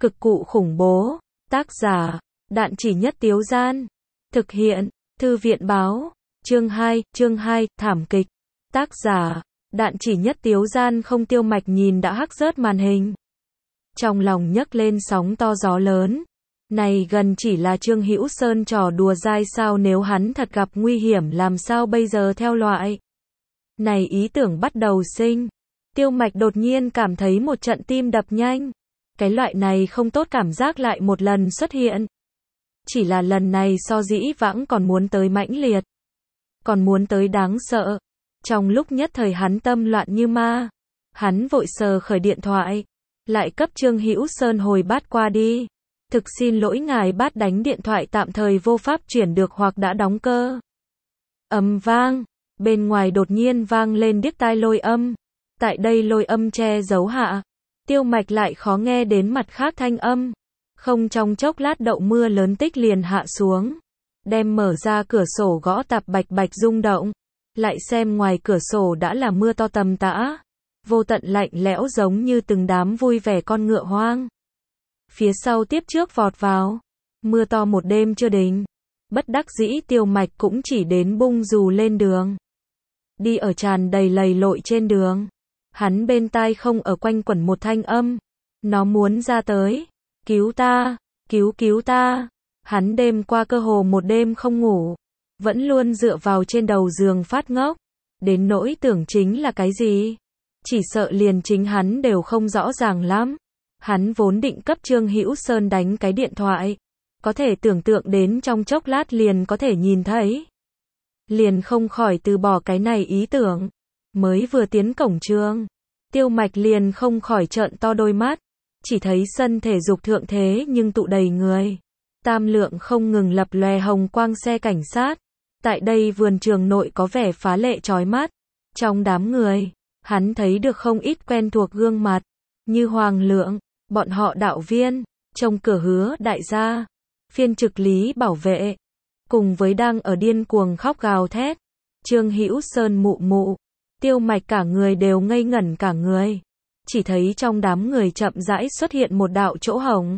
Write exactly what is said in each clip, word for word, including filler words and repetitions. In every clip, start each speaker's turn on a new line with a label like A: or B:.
A: Cực cụ khủng bố. Tác giả, Đạn Chỉ Nhất Tiếu Gian. Thực hiện, Thư viện Báo. Chương hai, chương hai, thảm kịch. Tác giả, Đạn Chỉ Nhất Tiếu Gian. Không. Tiêu Mạch nhìn đã hắc rớt màn hình. Trong lòng nhấc lên sóng to gió lớn. Này gần chỉ là Trương Hữu Sơn trò đùa dai sao, nếu hắn thật gặp nguy hiểm làm sao bây giờ theo loại. Này ý tưởng bắt đầu sinh. Tiêu Mạch đột nhiên cảm thấy một trận tim đập nhanh. Cái loại này không tốt cảm giác lại một lần xuất hiện. Chỉ là lần này so dĩ vãng còn muốn tới mãnh liệt. Còn muốn tới đáng sợ. Trong lúc nhất thời hắn tâm loạn như ma. Hắn vội sờ khởi điện thoại. Lại cấp Trương Hữu Sơn hồi bát qua đi. Thực xin lỗi ngài, bát đánh điện thoại tạm thời vô pháp chuyển được hoặc đã đóng cơ. Ầm vang. Bên ngoài đột nhiên vang lên điếc tai lôi âm. Tại đây lôi âm che giấu hạ. Tiêu Mạch lại khó nghe đến mặt khác thanh âm. Không trong chốc lát đậu mưa lớn tích liền hạ xuống. Đem mở ra cửa sổ gõ tạp bạch bạch rung động. Lại xem ngoài cửa sổ đã là mưa to tầm tã. Vô tận lạnh lẽo giống như từng đám vui vẻ con ngựa hoang. Phía sau tiếp trước vọt vào. Mưa to một đêm chưa đình. Bất đắc dĩ Tiêu Mạch cũng chỉ đến bung dù lên đường. Đi ở tràn đầy lầy lội trên đường. Hắn bên tai không ở quanh quẩn một thanh âm. Nó muốn ra tới. Cứu ta, cứu cứu ta. Hắn đêm qua cơ hồ một đêm không ngủ. Vẫn luôn dựa vào trên đầu giường phát ngốc. Đến nỗi tưởng chính là cái gì? Chỉ sợ liền chính hắn đều không rõ ràng lắm. Hắn vốn định cấp Trương Hữu Sơn đánh cái điện thoại. Có thể tưởng tượng đến trong chốc lát liền có thể nhìn thấy. Liền không khỏi từ bỏ cái này ý tưởng. Mới vừa tiến cổng trường. Tiêu Mạch liền không khỏi trợn to đôi mắt. Chỉ thấy sân thể dục thượng thế nhưng tụ đầy người. Tam lượng không ngừng lập lòe hồng quang xe cảnh sát. Tại đây vườn trường nội có vẻ phá lệ chói mắt. Trong đám người, hắn thấy được không ít quen thuộc gương mặt. Như Hoàng Lượng, bọn họ đạo viên, trông cửa Hứa đại gia, phiên trực lý bảo vệ. Cùng với đang ở điên cuồng khóc gào thét. Trương Hữu Sơn mụ mụ. Tiêu Mạch cả người đều ngây ngẩn cả người. Chỉ thấy trong đám người chậm rãi xuất hiện một đạo chỗ hổng.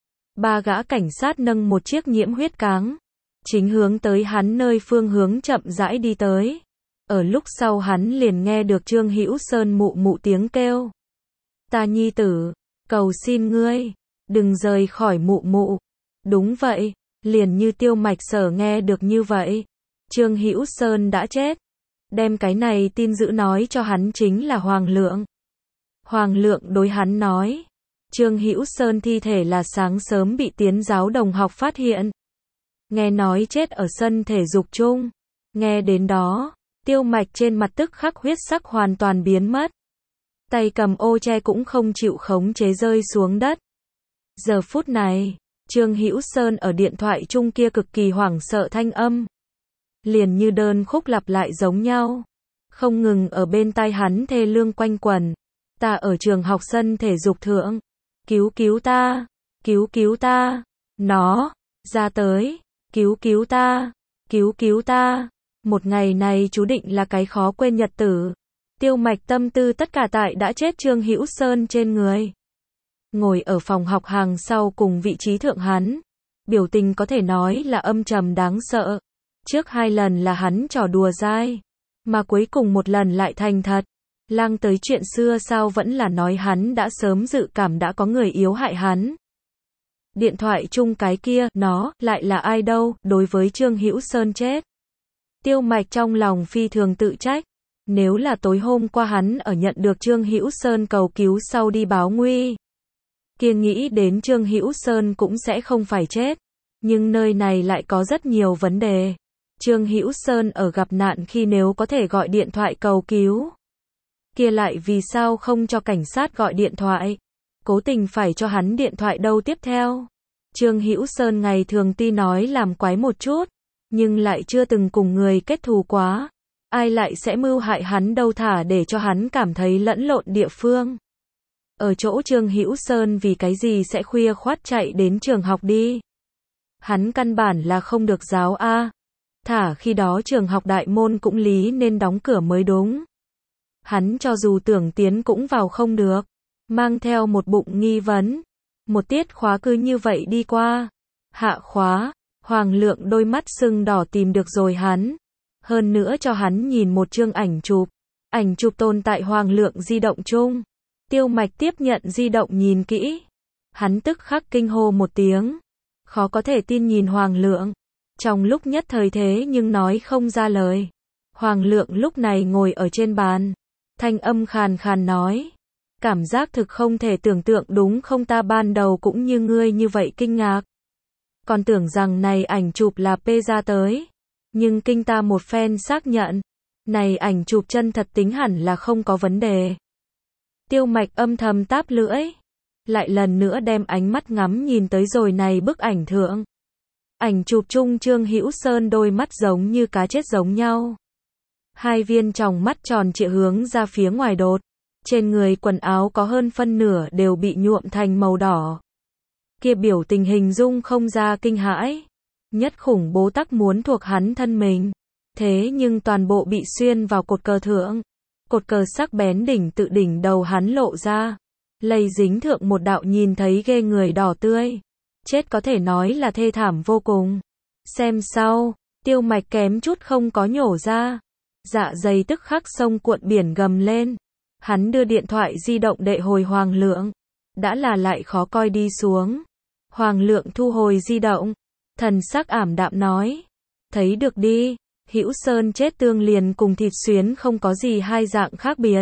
A: Ba gã cảnh sát nâng một chiếc nhiễm huyết cáng. Chính hướng tới hắn nơi phương hướng chậm rãi đi tới. Ở lúc sau hắn liền nghe được Trương Hữu Sơn mụ mụ tiếng kêu. Ta nhi tử, cầu xin ngươi, đừng rời khỏi mụ mụ. Đúng vậy, liền như Tiêu Mạch sở nghe được như vậy. Trương Hữu Sơn đã chết. Đem cái này tin dữ nói cho hắn chính là Hoàng Lượng. Hoàng Lượng đối hắn nói. Trương Hữu Sơn thi thể là sáng sớm bị Tiến giáo đồng học phát hiện. Nghe nói chết ở sân thể dục chung. Nghe đến đó, Tiêu Mạch trên mặt tức khắc huyết sắc hoàn toàn biến mất. Tay cầm ô che cũng không chịu khống chế rơi xuống đất. Giờ phút này, Trương Hữu Sơn ở điện thoại chung kia cực kỳ hoảng sợ thanh âm. Liền như đơn khúc lặp lại giống nhau. Không ngừng ở bên tai hắn thê lương quanh quẩn. Ta ở trường học sân thể dục thượng. Cứu cứu ta. Cứu cứu ta. Nó. Ra tới. Cứu cứu ta. Cứu cứu ta. Một ngày này chú định là cái khó quên nhật tử. Tiêu Mạch tâm tư tất cả tại đã chết Trương Hữu Sơn trên người. Ngồi ở phòng học hàng sau cùng vị trí thượng hắn. Biểu tình có thể nói là âm trầm đáng sợ. Trước hai lần là hắn trò đùa dai. Mà cuối cùng một lần lại thành thật. Lang tới chuyện xưa sao vẫn là nói hắn đã sớm dự cảm đã có người yếu hại hắn. Điện thoại chung cái kia, nó, lại là ai đâu, đối với Trương Hữu Sơn chết. Tiêu Mạch trong lòng phi thường tự trách. Nếu là tối hôm qua hắn ở nhận được Trương Hữu Sơn cầu cứu sau đi báo nguy. Kia nghĩ đến Trương Hữu Sơn cũng sẽ không phải chết. Nhưng nơi này lại có rất nhiều vấn đề. Trương Hữu Sơn ở gặp nạn khi nếu có thể gọi điện thoại cầu cứu. Kia lại vì sao không cho cảnh sát gọi điện thoại. Cố tình phải cho hắn điện thoại đâu tiếp theo. Trương Hữu Sơn ngày thường tuy nói làm quái một chút. Nhưng lại chưa từng cùng người kết thù quá. Ai lại sẽ mưu hại hắn đâu, thả để cho hắn cảm thấy lẫn lộn địa phương. Ở chỗ Trương Hữu Sơn vì cái gì sẽ khuya khoắt chạy đến trường học đi. Hắn căn bản là không được giáo a. Thả khi đó trường học đại môn cũng lý nên đóng cửa mới đúng. Hắn cho dù tưởng tiến cũng vào không được. Mang theo một bụng nghi vấn. Một tiết khóa cứ như vậy đi qua. Hạ khóa, Hoàng Lượng đôi mắt sưng đỏ tìm được rồi hắn. Hơn nữa cho hắn nhìn một chương ảnh chụp. Ảnh chụp tồn tại Hoàng Lượng di động chung. Tiêu Mạch tiếp nhận di động nhìn kỹ. Hắn tức khắc kinh hô một tiếng. Khó có thể tin nhìn Hoàng Lượng. Trong lúc nhất thời thế nhưng nói không ra lời. Hoàng Lượng lúc này ngồi ở trên bàn. Thanh âm khàn khàn nói. Cảm giác thực không thể tưởng tượng đúng không, ta ban đầu cũng như ngươi như vậy kinh ngạc. Còn tưởng rằng này ảnh chụp là pê ra tới. Nhưng kinh ta một phen xác nhận. Này ảnh chụp chân thật tính hẳn là không có vấn đề. Tiêu Mạch âm thầm táp lưỡi. Lại lần nữa đem ánh mắt ngắm nhìn tới rồi này bức ảnh thượng. Ảnh chụp chung Trương Hữu Sơn đôi mắt giống như cá chết giống nhau. Hai viên tròng mắt tròn trịa hướng ra phía ngoài đột. Trên người quần áo có hơn phân nửa đều bị nhuộm thành màu đỏ. Kia biểu tình hình dung không ra kinh hãi. Nhất khủng bố tắc muốn thuộc hắn thân mình. Thế nhưng toàn bộ bị xuyên vào cột cờ thượng. Cột cờ sắc bén đỉnh tự đỉnh đầu hắn lộ ra. Lây dính thượng một đạo nhìn thấy ghê người đỏ tươi. Chết có thể nói là thê thảm vô cùng. Xem sau, Tiêu Mạch kém chút không có nhổ ra. Dạ dày tức khắc sông cuộn biển gầm lên. Hắn đưa điện thoại di động đệ hồi Hoàng Lượng. Đã là lại khó coi đi xuống. Hoàng Lượng thu hồi di động. Thần sắc ảm đạm nói. Thấy được đi. Hữu Sơn chết tương liền cùng thịt xuyến không có gì hai dạng khác biệt.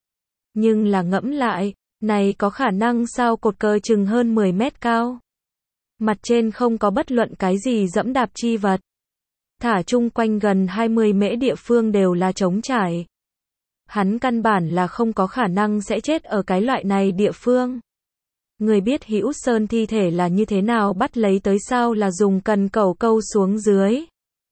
A: Nhưng là ngẫm lại. Này có khả năng sao, cột cờ chừng hơn mười mét cao. Mặt trên không có bất luận cái gì dẫm đạp chi vật. Thả chung quanh gần hai mươi mễ địa phương đều là trống trải. Hắn căn bản là không có khả năng sẽ chết ở cái loại này địa phương. Người biết Hữu Sơn thi thể là như thế nào bắt lấy tới sao, là dùng cần cẩu câu xuống dưới.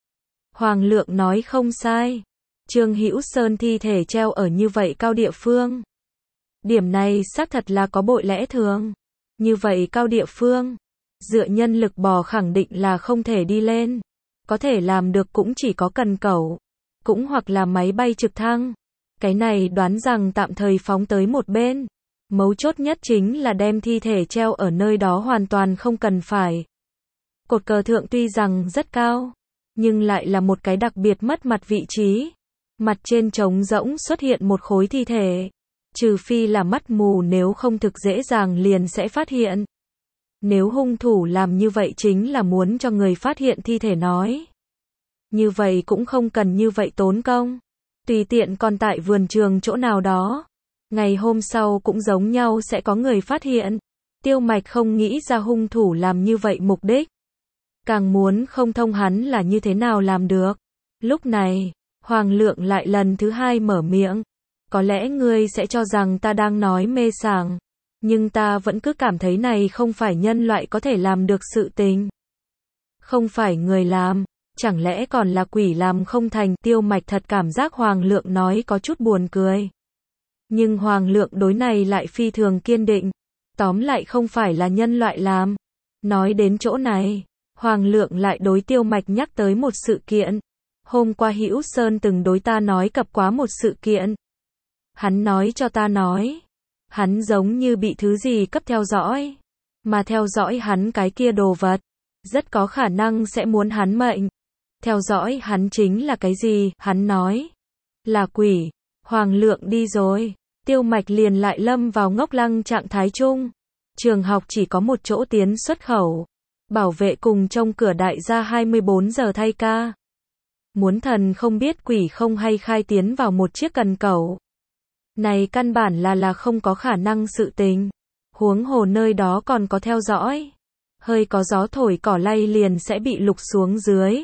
A: Hoàng Lượng nói không sai. Trương Hữu Sơn thi thể treo ở như vậy cao địa phương. Điểm này xác thật là có bội lẽ thường. Như vậy cao địa phương, dựa nhân lực bò khẳng định là không thể đi lên. Có thể làm được cũng chỉ có cần cẩu, cũng hoặc là máy bay trực thăng. Cái này đoán rằng tạm thời phóng tới một bên. Mấu chốt nhất chính là đem thi thể treo ở nơi đó hoàn toàn không cần phải. Cột cờ thượng tuy rằng rất cao, nhưng lại là một cái đặc biệt mất mặt vị trí. Mặt trên trống rỗng xuất hiện một khối thi thể. Trừ phi là mắt mù, nếu không thực dễ dàng liền sẽ phát hiện. Nếu hung thủ làm như vậy chính là muốn cho người phát hiện thi thể nói. Như vậy cũng không cần như vậy tốn công. Tùy tiện còn tại vườn trường chỗ nào đó. Ngày hôm sau cũng giống nhau sẽ có người phát hiện. Tiêu Mạch không nghĩ ra hung thủ làm như vậy mục đích. Càng muốn không thông hắn là như thế nào làm được. Lúc này, Hoàng Lượng lại lần thứ hai mở miệng. Có lẽ ngươi sẽ cho rằng ta đang nói mê sảng. Nhưng ta vẫn cứ cảm thấy này không phải nhân loại có thể làm được sự tình. Không phải người làm, chẳng lẽ còn là quỷ làm không thành. Tiêu Mạch thật cảm giác Hoàng Lượng nói có chút buồn cười. Nhưng Hoàng Lượng đối này lại phi thường kiên định. Tóm lại không phải là nhân loại làm. Nói đến chỗ này, Hoàng Lượng lại đối Tiêu Mạch nhắc tới một sự kiện. Hôm qua Hữu Sơn từng đối ta nói cập quá một sự kiện. Hắn nói cho ta nói. Hắn giống như bị thứ gì cấp theo dõi. Mà theo dõi hắn cái kia đồ vật. Rất có khả năng sẽ muốn hắn mệnh. Theo dõi hắn chính là cái gì, hắn nói. Là quỷ. Hoàng Lượng đi rồi. Tiêu Mạch liền lại lâm vào ngốc lăng trạng thái chung. Trường học chỉ có một chỗ tiến xuất khẩu. Bảo vệ cùng trông cửa đại gia hai mươi bốn giờ thay ca. Muốn thần không biết quỷ không hay khai tiến vào một chiếc cần cẩu. Này căn bản là là không có khả năng sự tình. Huống hồ nơi đó còn có theo dõi. Hơi có gió thổi cỏ lay liền sẽ bị lục xuống dưới.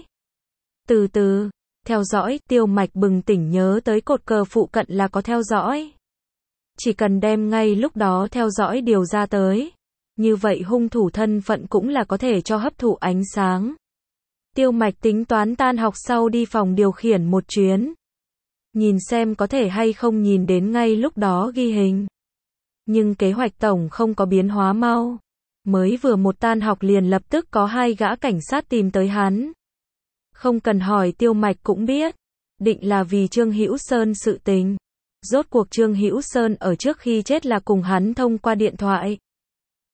A: Từ từ, theo dõi, Tiêu Mạch bừng tỉnh nhớ tới cột cờ phụ cận là có theo dõi. Chỉ cần đem ngay lúc đó theo dõi điều ra tới. Như vậy hung thủ thân phận cũng là có thể cho hấp thụ ánh sáng. Tiêu Mạch tính toán tan học sau đi phòng điều khiển một chuyến. Nhìn xem có thể hay không nhìn đến ngay lúc đó ghi hình. Nhưng kế hoạch tổng không có biến hóa mau. Mới vừa một tan học liền lập tức có hai gã cảnh sát tìm tới hắn. Không cần hỏi Tiêu Mạch cũng biết. Định là vì Trương Hữu Sơn sự tình. Rốt cuộc Trương Hữu Sơn ở trước khi chết là cùng hắn thông qua điện thoại.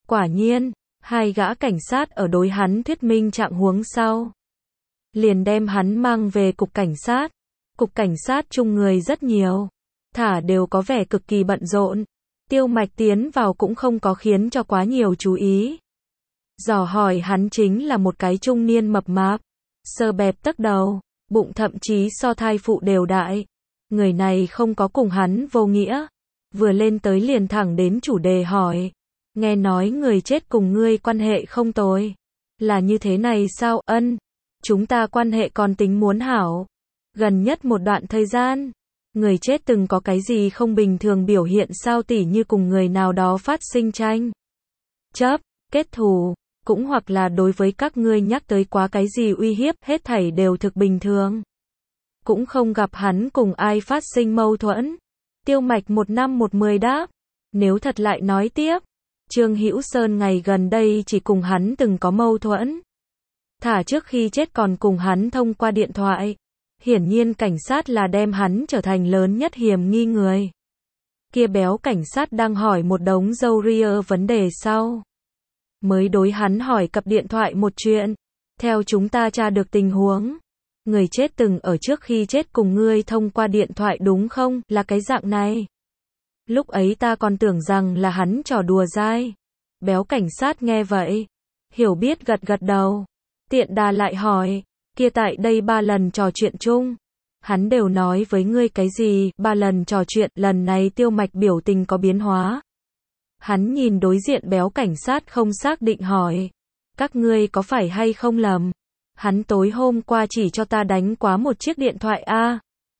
A: Quả nhiên, hai gã cảnh sát ở đối hắn thuyết minh trạng huống sau. Liền đem hắn mang về cục cảnh sát. Cục cảnh sát chung người rất nhiều. Thả đều có vẻ cực kỳ bận rộn. Tiêu Mạch tiến vào cũng không có khiến cho quá nhiều chú ý. Dò hỏi hắn chính là một cái trung niên mập mạp. Sơ bẹp tấc đầu. Bụng thậm chí so thai phụ đều đại. Người này không có cùng hắn vô nghĩa. Vừa lên tới liền thẳng đến chủ đề hỏi. Nghe nói người chết cùng ngươi quan hệ không tồi. Là như thế này sao? Ân. Chúng ta quan hệ còn tính muốn hảo. Gần nhất một đoạn thời gian. Người chết từng có cái gì không bình thường biểu hiện sao, tỉ như cùng người nào đó phát sinh tranh chấp, kết thù, cũng hoặc là đối với các ngươi nhắc tới quá cái gì uy hiếp, hết thảy đều thực bình thường. Cũng không gặp hắn cùng ai phát sinh mâu thuẫn. Tiêu Mạch một năm một mười đáp. Nếu thật lại nói tiếp, Trương Hữu Sơn ngày gần đây chỉ cùng hắn từng có mâu thuẫn. Thả trước khi chết còn cùng hắn thông qua điện thoại. Hiển nhiên cảnh sát là đem hắn trở thành lớn nhất hiểm nghi người. Kia béo cảnh sát đang hỏi một đống râu ria vấn đề sau. Mới đối hắn hỏi cặp điện thoại một chuyện. Theo chúng ta tra được tình huống. Người chết từng ở trước khi chết cùng ngươi thông qua điện thoại đúng không? Là cái dạng này. Lúc ấy ta còn tưởng rằng là hắn trò đùa dai. Béo cảnh sát nghe vậy. Hiểu biết gật gật đầu. Tiện đà lại hỏi. Kia tại đây ba lần trò chuyện chung. Hắn đều nói với ngươi cái gì? Ba lần trò chuyện, lần này Tiêu Mạch biểu tình có biến hóa. Hắn nhìn đối diện béo cảnh sát không xác định hỏi. Các ngươi có phải hay không lầm? Hắn tối hôm qua chỉ cho ta đánh quá một chiếc điện thoại a.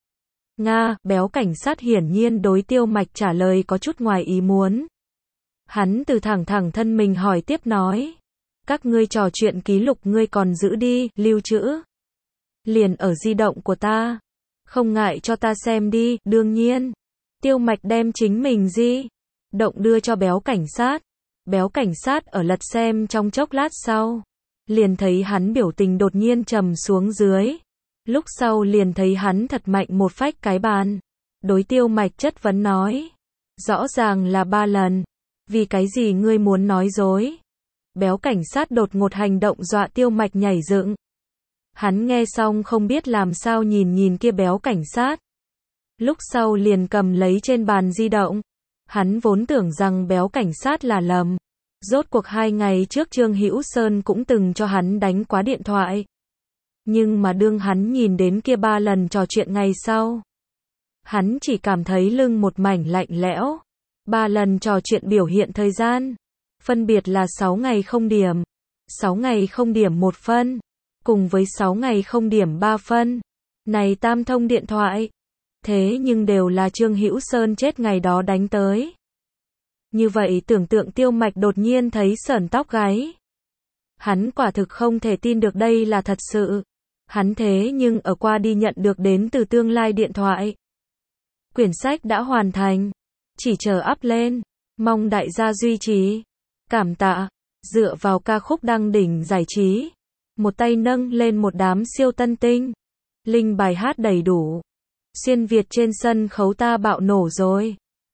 A: Nga, béo cảnh sát hiển nhiên đối Tiêu Mạch trả lời có chút ngoài ý muốn. Hắn từ thẳng thẳng thân mình hỏi tiếp nói. Các ngươi trò chuyện ký lục ngươi còn giữ đi, lưu trữ. Liền ở di động của ta. Không ngại cho ta xem đi, đương nhiên. Tiêu Mạch đem chính mình di động đưa cho béo cảnh sát. Béo cảnh sát ở lật xem trong chốc lát sau. Liền thấy hắn biểu tình đột nhiên trầm xuống dưới. Lúc sau liền thấy hắn thật mạnh một phách cái bàn. Đối Tiêu Mạch chất vấn nói. Rõ ràng là ba lần. Vì cái gì ngươi muốn nói dối? Béo cảnh sát đột ngột hành động dọa Tiêu Mạch nhảy dựng. Hắn nghe xong không biết làm sao nhìn nhìn kia béo cảnh sát. Lúc sau liền cầm lấy trên bàn di động. Hắn vốn tưởng rằng béo cảnh sát là lầm. Rốt cuộc hai ngày trước Trương Hữu Sơn cũng từng cho hắn đánh quá điện thoại. Nhưng mà đương hắn nhìn đến kia ba lần trò chuyện ngày sau. Hắn chỉ cảm thấy lưng một mảnh lạnh lẽo. Ba lần trò chuyện biểu hiện thời gian. Phân biệt là sáu ngày không điểm. sáu ngày không điểm một phân. Cùng với sáu ngày không điểm ba phân. Này tam thông điện thoại. Thế nhưng đều là Trương Hữu Sơn chết ngày đó đánh tới. Như vậy tưởng tượng Tiêu Mạch đột nhiên thấy sởn tóc gáy. Hắn quả thực không thể tin được đây là thật sự. Hắn thế nhưng ở qua đi nhận được đến từ tương lai điện thoại. Quyển sách đã hoàn thành. Chỉ chờ up lên. Mong đại gia duy trì. Cảm tạ. Dựa vào ca khúc đăng đỉnh giải trí. Một tay nâng lên một đám siêu tân tinh. Linh bài hát đầy đủ. Xuyên Việt trên sân khấu ta bạo nổ rồi.